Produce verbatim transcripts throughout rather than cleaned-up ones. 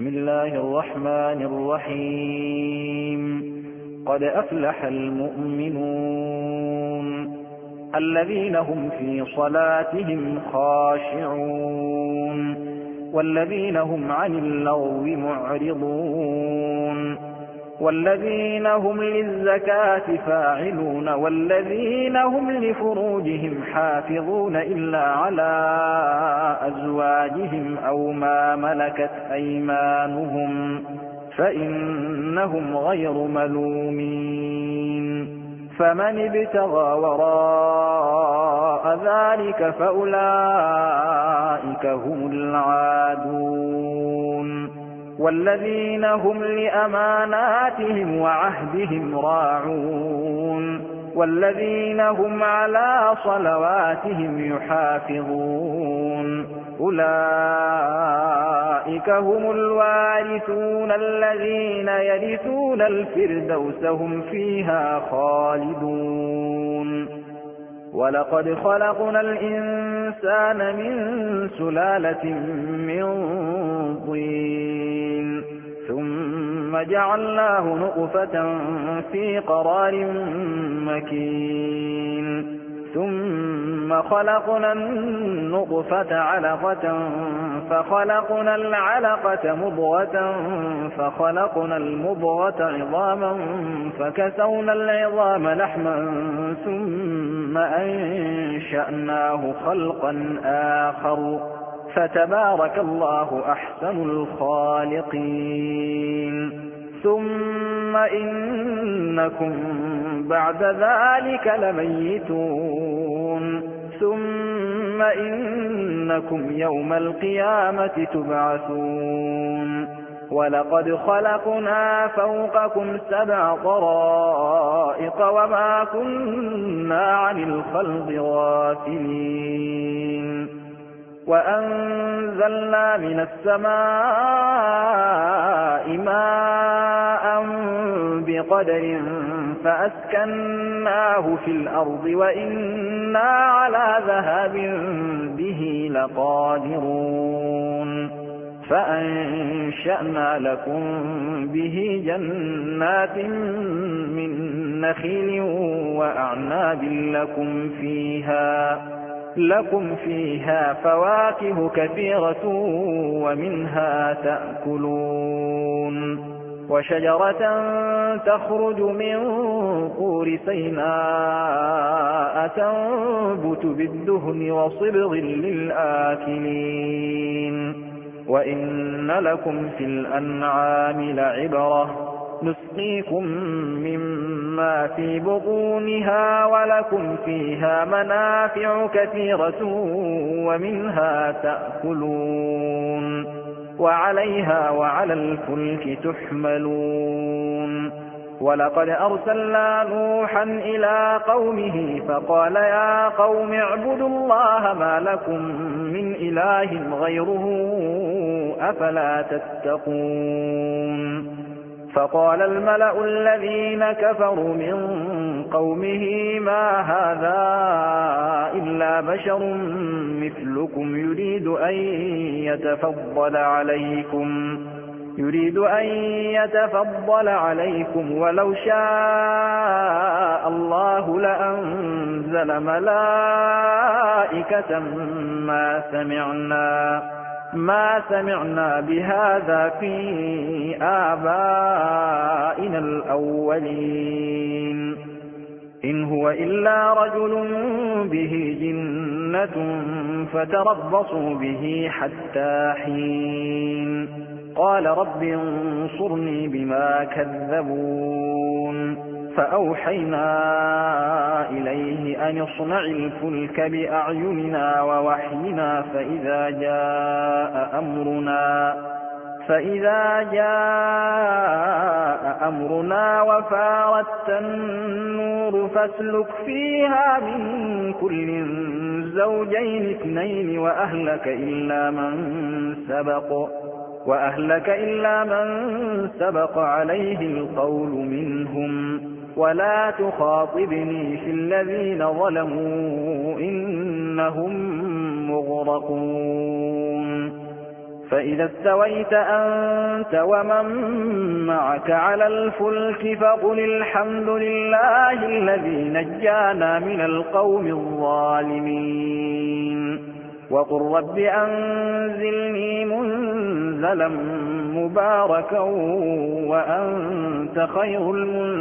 بسم الله الرحمن الرحيم قد أفلح المؤمنون الذين هم في صلاتهم خاشعون والذين هم عن اللغو معرضون والذين هم للزكاة فاعلون والذين هم لفروجهم حافظون إلا على أزواجهم أو ما ملكت أيمانهم فإنهم غير ملومين فمن ابتغى وراء ذلك فأولئك هم العادون والذين هم لأماناتهم وعهدهم راعون والذين هم على صلواتهم يحافظون أولئك هم الوارثون الذين يرثون الفردوس هم فيها خالدون ولقد خلقنا الإنسان من سلالة من طين ثم جعلناه نطفة في قرار مكين ثم خلقنا النطفة علقة فخلقنا العلقة مضغة فخلقنا المضغة عظاما فكسونا العظام لحما ثم أنشأناه خلقا آخر فتبارك الله أحسن الخالقين ثم إنكم بعد ذلك لميتون ثم إنكم يوم القيامة تبعثون ولقد خلقنا فوقكم سبع طرائق وما كنا عن الخلق غافلين وأنزلنا من السماء ماء بقدر فأسكناه في الأرض وإنا على ذهاب به لقادرون فأنشأنا لكم به جنات من نخيل وأعناب لكم فيها لكم فيها فواكه كثيرة ومنها تأكلون وشجرة تخرج من طور سيناء تنبت بالدهن وصبغ للآكلين وإن لكم في الأنعام لعبرة نسقيكم مما في بطونها ولكم فيها منافع كثيرة ومنها تأكلون وعليها وعلى الفلك تحملون ولقد أرسلنا نوحا إلى قومه فقال يا قوم اعبدوا الله ما لكم من إله غيره أفلا تتقون فقال الملأ الذين كفروا من قومه ما هذا إلا بشر مثلكم يريد أن يتفضل عليكم يريد أن يتفضل عليكم ولو شاء الله لأنزل ملائكة ما سمعنا ما سمعنا بهذا في آبائنا الأولين إن هو إلا رجل به جنة فتربصوا به حتى حين قال رب انصرني بما كذبون فأوحينا إليه أن يصنع الفلك بأعيننا ووحينا فإذا جاء أمرنا فإذا جاء أمرنا وفارت النور فاسلك فيها من كل زوجين اثنين وأهلك إلا من سبق وأهلك إلا من سبق عليه القول منهم ولا تخاطبني في الذين ظلموا إنهم مغرقون فإذا استويت أنت ومن معك على الفلك فقل الحمد لله الذي نجانا من القوم الظالمين وقل رب أنزلني منزلا مباركا وأنت خير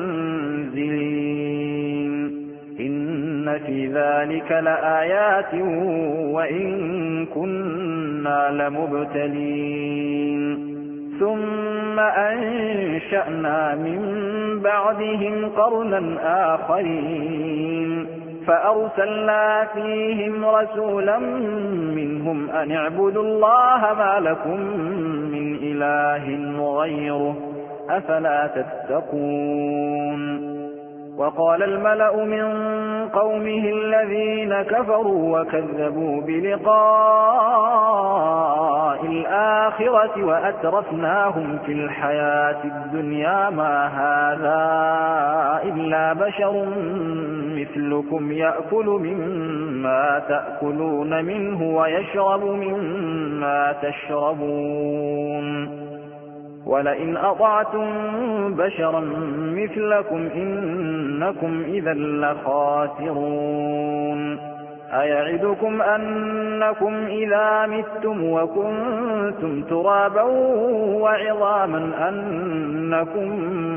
المنزلين إن في ذلك لآيات وإن كنا لمبتلين ثم أنشأنا من بعدهم قرنا آخرين فأرسلنا فيهم رسولا منهم أن اعبدوا الله ما لكم من إله غيره أفلا تتقون وقال الملأ من قومه الذين كفروا وكذبوا بلقاء الآخرة وأترفناهم في الحياة الدنيا ما هذا إلا بشر مثلكم يأكل مما تأكلون منه ويشرب مما تشربون ولئن أطعتم بشرا مثلكم إنكم إذا لخاسرون أيعدكم أنكم إذا متم وكنتم ترابا وعظاما أنكم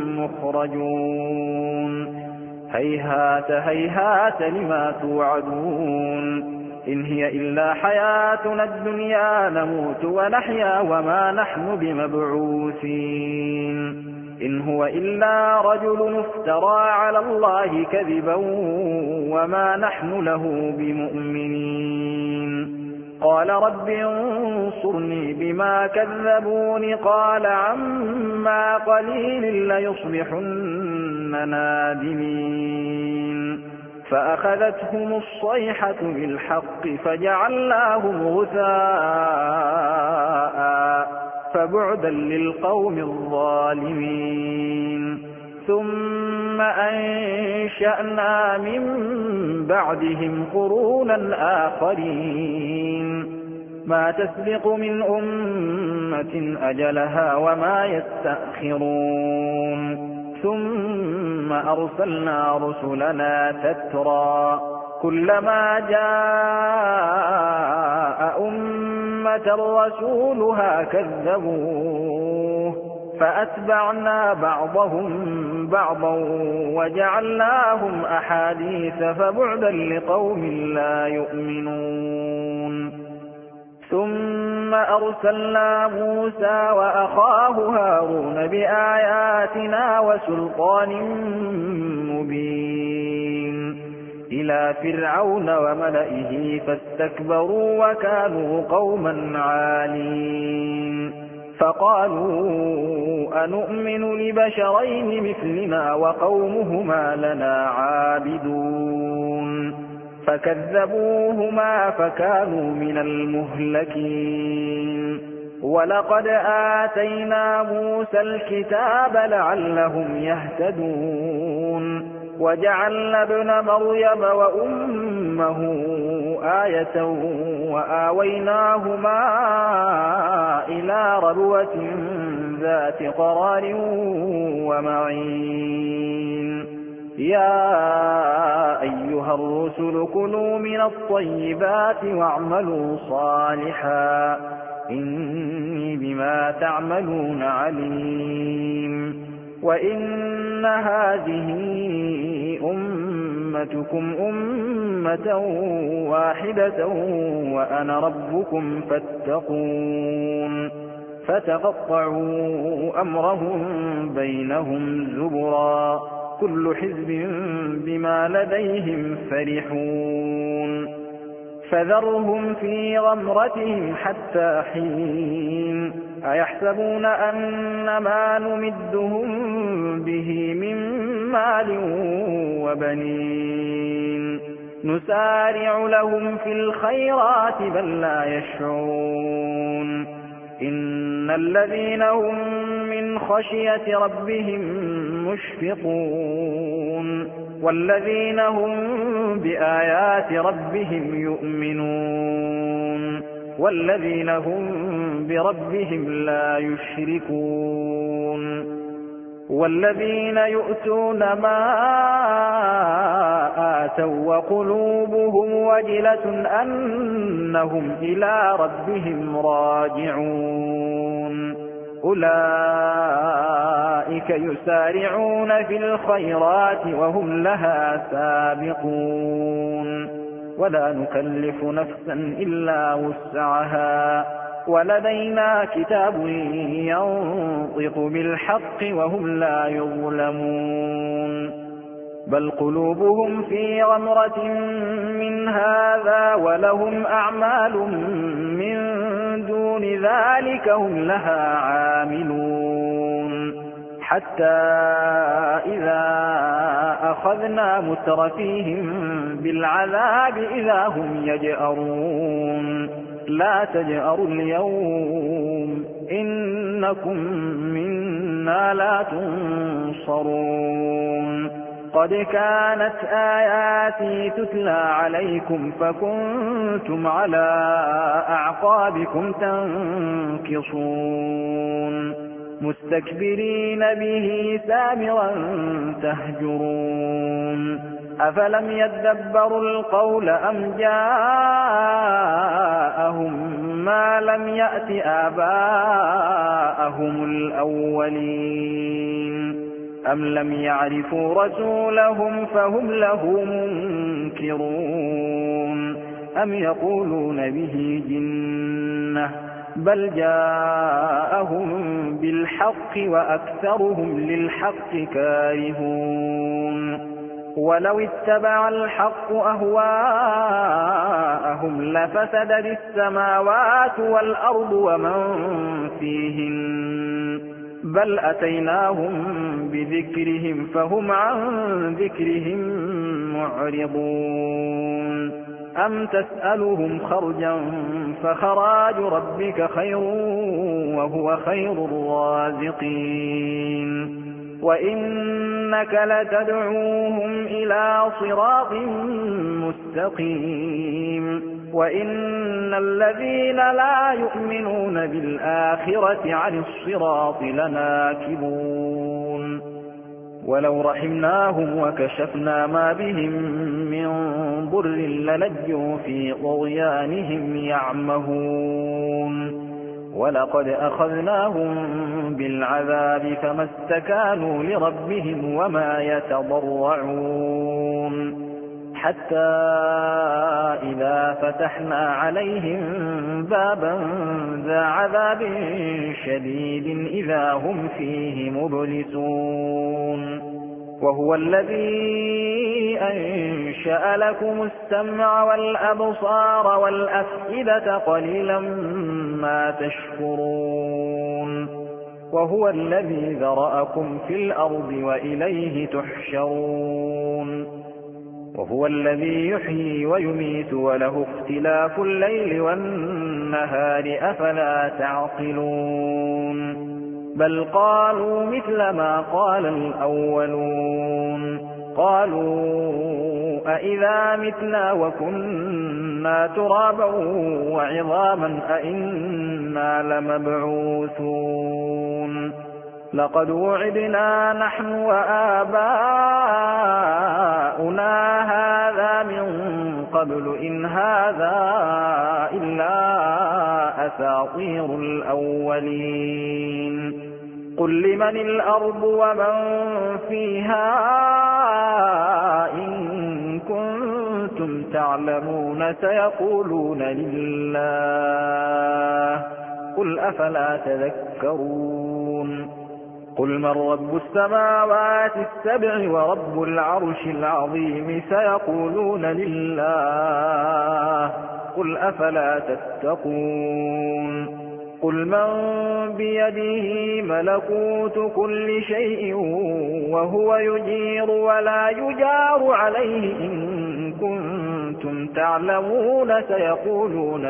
مخرجون هيهات هيهات لما توعدون إن هي إلا حياتنا الدنيا نموت ونحيا وما نحن بمبعوثين إن هو إلا رجل افترى على الله كذبا وما نحن له بمؤمنين قال رب انصرني بما كذبون قال عما قليل ليصبحن نادمين فأخذتهم الصيحة بالحق فجعلناهم غثاء فبعدا للقوم الظالمين ثم أنشأنا من بعدهم قرونا آخرين ما تسبق من أمة أجلها وما يستأخرون ثم أرسلنا رسلنا تترى كلما جاء أمة رسولها كذبوه فأتبعنا بعضهم بعضا وجعلناهم أحاديث فبعدا لقوم لا يؤمنون ثم أرسلنا موسى وأخاه هارون بآياتنا وسلطان مبين إلى فرعون وملئه فاستكبروا وكانوا قوما عالين فقالوا أنؤمن لبشرين مثلنا وقومهما لنا عابدون فكذبوهما فكانوا من المهلكين ولقد آتينا موسى الكتاب لعلهم يهتدون وجعلنا ابن مريم وأمه آية وآويناهما إلى ربوة ذات قرار ومعين يا أيها الرسل كلوا من الطيبات واعملوا صالحا إني بما تعملون عليم وإن هذه أمتكم أمة واحدة وأنا ربكم فاتقون فتقطعوا أمرهم بينهم زبرا كل حزب بما لديهم فرحون فذرهم في غمرتهم حتى حين أيحسبون أن ما نمدهم به من مال وبنين نسارع لهم في الخيرات بل لا يشعرون إن الذين هم من خشية ربهم مشفقون والذين هم بآيات ربهم يؤمنون والذين هم بربهم لا يشركون والذين يؤتون ما آتوا وقلوبهم وجلة أنهم إلى ربهم راجعون أولئك يسارعون في الخيرات وهم لها سابقون ولا نكلف نفسا إلا وسعها ولدينا كتاب ينطق بالحق وهم لا يظلمون بل قلوبهم في غمرة من هذا ولهم أعمال من دون ذلك هم لها عاملون حتى إذا أخذنا مترفيهم بالعذاب إذا هم يجأرون لا تجأروا اليوم إنكم منا لا تنصرون قد كانت آياتي تتلى عليكم فكنتم على أعقابكم تنكصون مستكبرين به سامرا تهجرون أفلم يدبروا القول أم جاءهم ما لم يأت آباءهم الأولين أم لم يعرفوا رسولهم فهم له منكرون أم يقولون به جنة بل جاءهم بالحق وأكثرهم للحق كارهون ولو اتبع الحق أهواءهم لفسدت السماوات والأرض ومن فيهن بل أتيناهم بذكرهم فهم عن ذكرهم معرضون أم تسألهم خرجا فخراج ربك خير وهو خير الرازقين وإنك لتدعوهم إلى صراط مستقيم وإن الذين لا يؤمنون بالآخرة عن الصراط لناكبون ولو رحمناهم وكشفنا ما بهم من ضر للجوا في طغيانهم يعمهون ولقد أخذناهم بالعذاب فما استكانوا لربهم وما يتضرعون حتى إذا فتحنا عليهم بابا ذا عذاب شديد إذا هم فيه مبلسون وهو الذي أنشأ لكم السمع والأبصار والأفئدة قليلا ما تشكرون وهو الذي ذرأكم في الأرض وإليه تحشرون وهو الذي يحيي ويميت وله اختلاف الليل والنهار أفلا تعقلون بل قالوا مثل ما قال الأولون قالوا أئذا متنا وكنا ترابا وعظاما أئنا لمبعوثون لقد وعدنا نحن وآباؤنا هذا من قبل إن هذا إلا أساطير الأولين قل لمن الأرض ومن فيها إن كنتم تعلمون سيقولون لله قل أفلا تذكرون قل من رب السماوات السبع ورب العرش العظيم سيقولون لله قل أفلا تتقون قل من بيده ملكوت كل شيء وهو يجير ولا يجار عليه إن كنتم تعلمون سيقولون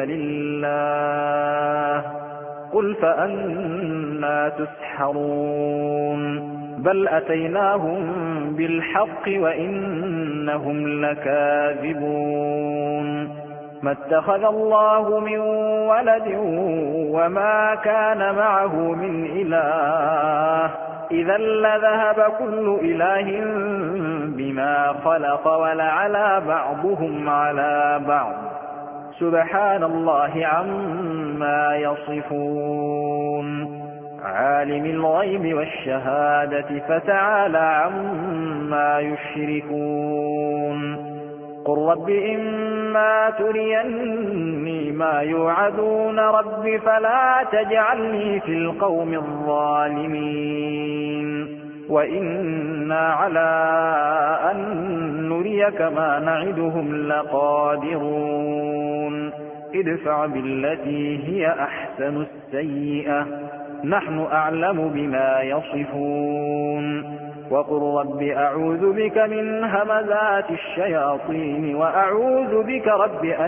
لله قل فأنى تسحرون بل أتيناهم بالحق وإنهم لكاذبون ما اتخذ الله من ولد وما كان معه من إله إذا لذهب كل إله بما خلق ولعلى بعضهم على بعض سبحان الله عما يصفون عالم الغيب والشهادة فتعالى عما يشركون قل رب إما تريني ما يوعدون رب فلا تجعلني في القوم الظالمين وإنا على أن نريك ما نعدهم لقادرون ادفع بالتي هي أحسن السيئة نحن أعلم بما يصفون وقل رب أعوذ بك من همزات الشياطين وأعوذ بك رب أن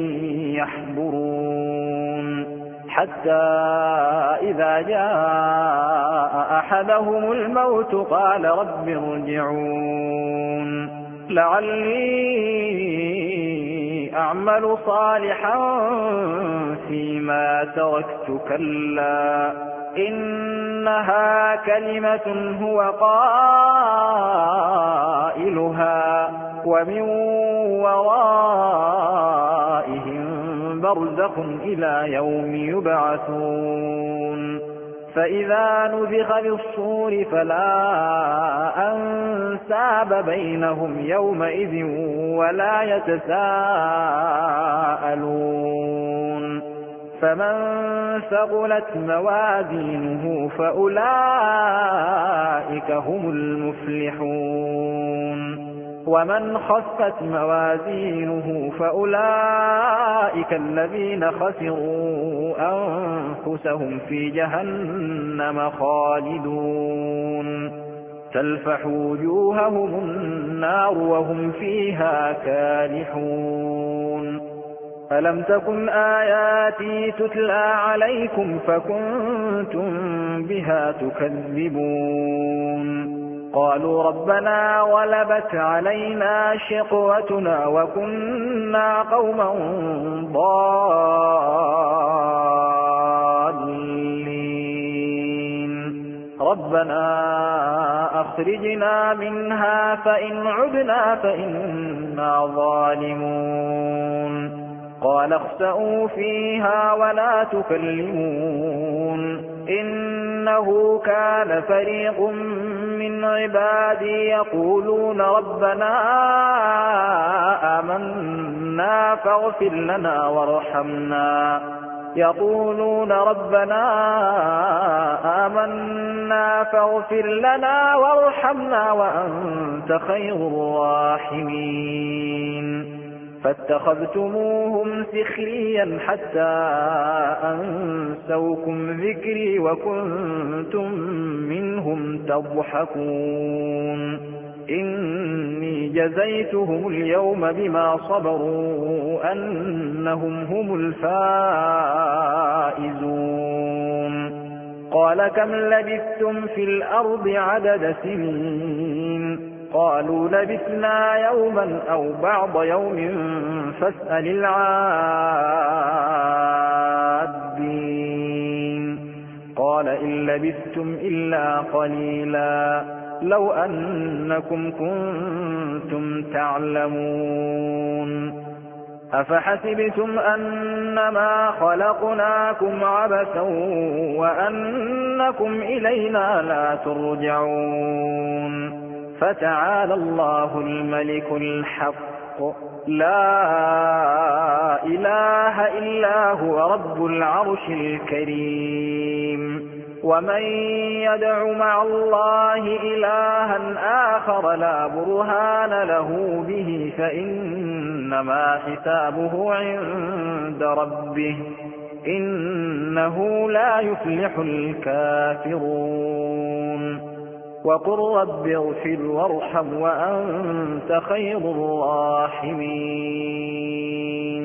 يحضرون حتى إذا جاء أحدهم الموت قال رب ارجعون لعلي أعمل صالحا فيما تركت كلا إنها كلمة هو قائلها ومن ورائهم برزخ إلى يوم يبعثون فإذا نفخ بالصور فلا أنساب بينهم يومئذ ولا يتساءلون فمن ثقلت موازينه فأولئك هم المفلحون ومن خفت موازينه فأولئك الذين خسروا أنفسهم في جهنم خالدون تلفح وجوههم النار وهم فيها كالحون ألم تكن آياتي تتلى عليكم فكنتم بها تكذبون قالوا ربنا غلبت علينا شقوتنا وكنا قوما ضالين ربنا أخرجنا منها فإن عدنا فإنا ظالمون قال اخسئوا فيها ولا تكلمون إنه كان فريق من عبادي يقولون ربنا آمنا فاغفر لنا وارحمنا يقولون ربنا آمنا فاغفر لنا وارحمنا وأنت خير الراحمين فاتخذتموهم سخريا حتى أنسوكم ذكري وكنتم منهم تضحكون إني جزيتهم اليوم بما صبروا أنهم هم الفائزون قال كم لبثتم في الأرض عدد سنين قالوا لبثنا يوما أو بعض يوم فاسأل العادين قال إن لبثتم إلا قليلا لو أنكم كنتم تعلمون أفحسبتم أنما خلقناكم عبثا وأنكم إلينا لا ترجعون فتعالى الله الملك الحق لا إله إلا هو رب العرش الكريم ومن يدع مع الله إلها آخر لا برهان له به فإنما حسابه عند ربه إنه لا يفلح الكافرون وقل رب اغفر وارحم وأنت خير الراحمين